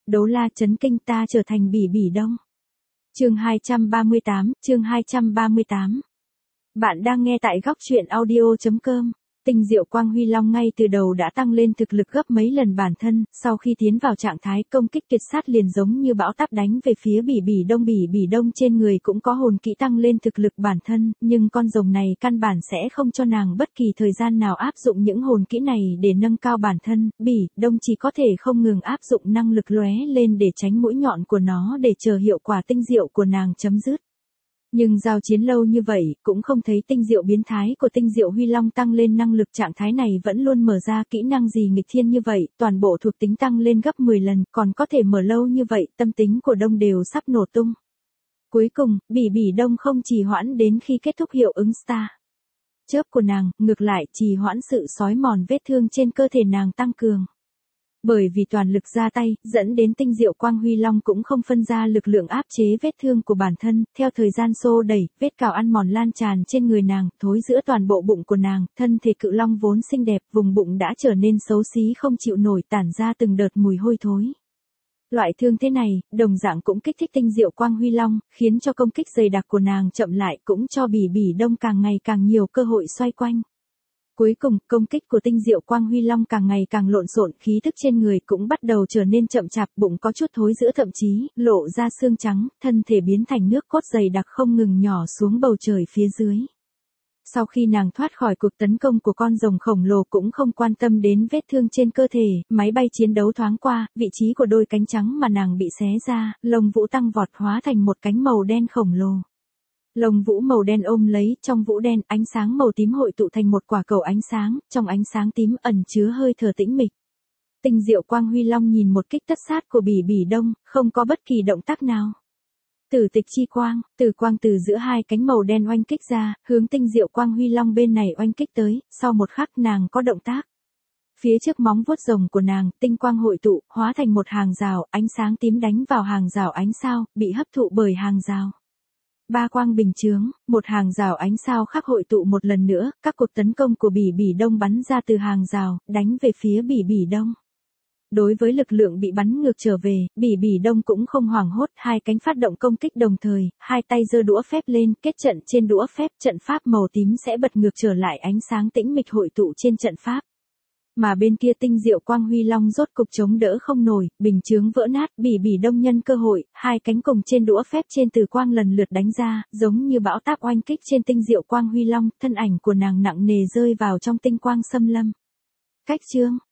Đấu la chấn kinh ta trở thành Bỉ Bỉ Đông. Chương 238. Bạn đang nghe tại góc truyện audio.com. Tinh diệu Quang Huy Long ngay từ đầu đã tăng lên thực lực gấp mấy lần bản thân, sau khi tiến vào trạng thái công kích kiệt sát liền giống như bão táp đánh về phía Bỉ Bỉ Đông. Bỉ Bỉ Đông trên người cũng có hồn kỹ tăng lên thực lực bản thân, nhưng con rồng này căn bản sẽ không cho nàng bất kỳ thời gian nào áp dụng những hồn kỹ này để nâng cao bản thân. Bỉ Đông chỉ có thể không ngừng áp dụng năng lực lóe lên để tránh mũi nhọn của nó để chờ hiệu quả tinh diệu của nàng chấm dứt. Nhưng giao chiến lâu như vậy, cũng không thấy tinh diệu biến thái của tinh diệu Huy Long tăng lên năng lực. Trạng thái này vẫn luôn mở ra kỹ năng gì nghịch thiên như vậy, toàn bộ thuộc tính tăng lên gấp 10 lần, còn có thể mở lâu như vậy, tâm tính của Đông đều sắp nổ tung. Cuối cùng, Bỉ Bỉ Đông không trì hoãn đến khi kết thúc hiệu ứng star chớp của nàng, ngược lại trì hoãn sự xói mòn vết thương trên cơ thể nàng tăng cường. Bởi vì toàn lực ra tay, dẫn đến tinh diệu Quang Huy Long cũng không phân ra lực lượng áp chế vết thương của bản thân, theo thời gian xô đẩy, vết cào ăn mòn lan tràn trên người nàng, thối giữa toàn bộ bụng của nàng, thân thể cự long vốn xinh đẹp, vùng bụng đã trở nên xấu xí không chịu nổi, tản ra từng đợt mùi hôi thối. Loại thương thế này, đồng dạng cũng kích thích tinh diệu Quang Huy Long, khiến cho công kích dày đặc của nàng chậm lại, cũng cho Bỉ Bỉ Đông càng ngày càng nhiều cơ hội xoay quanh. Cuối cùng, công kích của tinh diệu Quang Huy Long càng ngày càng lộn xộn, khí tức trên người cũng bắt đầu trở nên chậm chạp, bụng có chút thối rữa thậm chí lộ ra xương trắng, thân thể biến thành nước cốt dày đặc không ngừng nhỏ xuống bầu trời phía dưới. Sau khi nàng thoát khỏi cuộc tấn công của con rồng khổng lồ cũng không quan tâm đến vết thương trên cơ thể, máy bay chiến đấu thoáng qua, vị trí của đôi cánh trắng mà nàng bị xé ra, lông vũ tăng vọt hóa thành một cánh màu đen khổng lồ. Lông vũ màu đen ôm lấy, trong vũ đen, ánh sáng màu tím hội tụ thành một quả cầu ánh sáng, trong ánh sáng tím ẩn chứa hơi thở tĩnh mịch. Tinh diệu Quang Huy Long nhìn một kích tất sát của Bỉ Bỉ Đông, không có bất kỳ động tác nào. Tử tịch chi quang, tử quang từ giữa hai cánh màu đen oanh kích ra, hướng tinh diệu Quang Huy Long bên này oanh kích tới, sau một khắc nàng có động tác. Phía trước móng vuốt rồng của nàng, tinh quang hội tụ, hóa thành một hàng rào, ánh sáng tím đánh vào hàng rào ánh sao, bị hấp thụ bởi hàng rào. Ba quang bình chướng, một hàng rào ánh sao khác hội tụ một lần nữa, các cuộc tấn công của Bỉ Bỉ Đông bắn ra từ hàng rào, đánh về phía Bỉ Bỉ Đông. Đối với lực lượng bị bắn ngược trở về, Bỉ Bỉ Đông cũng không hoảng hốt, hai cánh phát động công kích đồng thời, hai tay giơ đũa phép lên, kết trận trên đũa phép, trận pháp màu tím sẽ bật ngược trở lại ánh sáng tĩnh mịch hội tụ trên trận pháp. Mà bên kia tinh diệu Quang Huy Long rốt cục chống đỡ không nổi, bình chướng vỡ nát, Bỉ Bỉ Đông nhân cơ hội, hai cánh cùng trên đũa phép trên từ quang lần lượt đánh ra, giống như bão táp oanh kích trên tinh diệu Quang Huy Long, thân ảnh của nàng nặng nề rơi vào trong tinh quang xâm lâm. Cách chương,